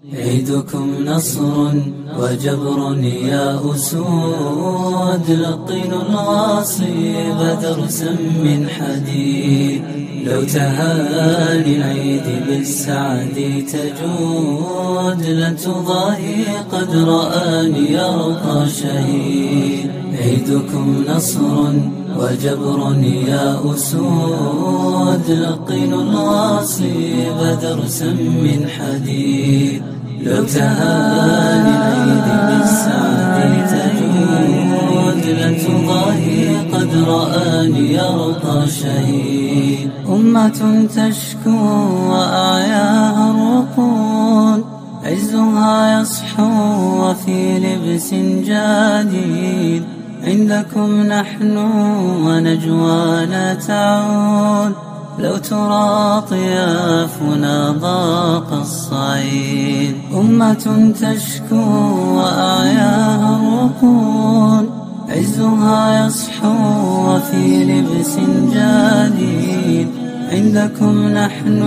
عيدكم نصر وجبر يا أسود، لقنوا الغاصب درسا من حديد. لو تهاني العيد بالسعد تجود، لن تضاهي قد رآني يرقى شهيد. عيدكم نصر وجبر يا أسود، لقنوا الغاصب درسا من حديد. لو تهاني العيد بالسعد تجود، لن تضاهي قد رآني يرقى شهيد. أمة تشكو وأعياها الرقود، عزها يصحو وفي لبس جديد. عندكم نحن ونجوانا تعود، لو ترى طيافنا ضاق الصعيد. أمة تشكو وأعياها الرقود، عزها يصحو وفي لبس جديد. عندكم نحن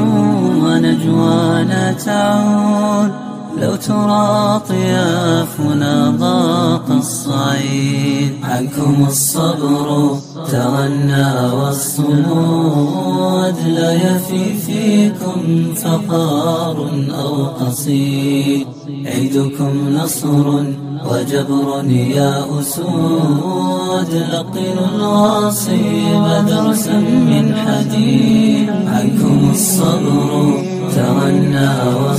ونجوانا تعود، لو ترى طيافنا ضاق الصعيد. عنكم الصبر تغنى والصمود، لا يفي فيكم فقار أو قصيد. عيدكم نصر وجبر يا أسود، لقنوا الغاصب درسا من حديد. عنكم الصبر تغنى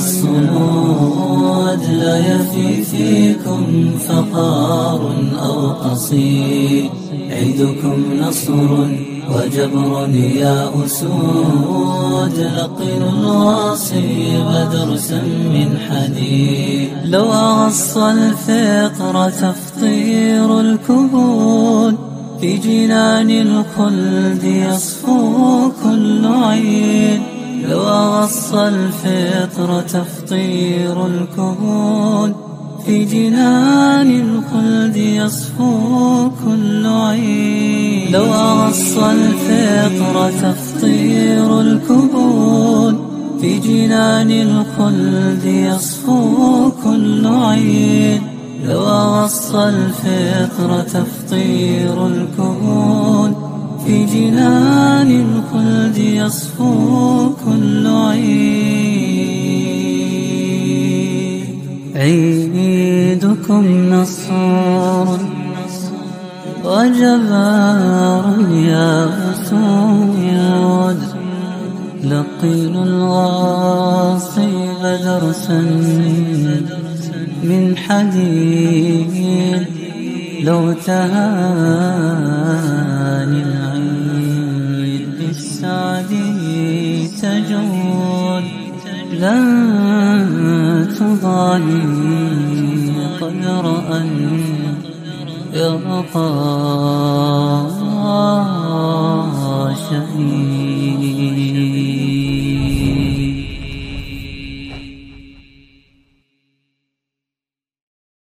والصمود، لا يفي فيكم فقار أو قصيد. عيدكم نصر وجبر يا أسود، لقنوا الغاصب درسا من حديد. لو أغص الفطر تفطير الكبود، في جنان الخلد يصفو كل عيد. لو أغص الفطر تفطير الكبود، في جنان الخلد يصفو كل عيد. لو أغص الفطر تفطير الكبود، في جنان الخلد يصفو كل عيد. لو أغص الفطر تفطير الكبود، في جنان الخلد يصفو كل عيد. عيدكم نصر وجبار يا أسود، لقنوا الغاصب درسا من حديد. لو تهاني العيد بالسعد تجود، لن تضاهي قدر أن يرقى شهيد.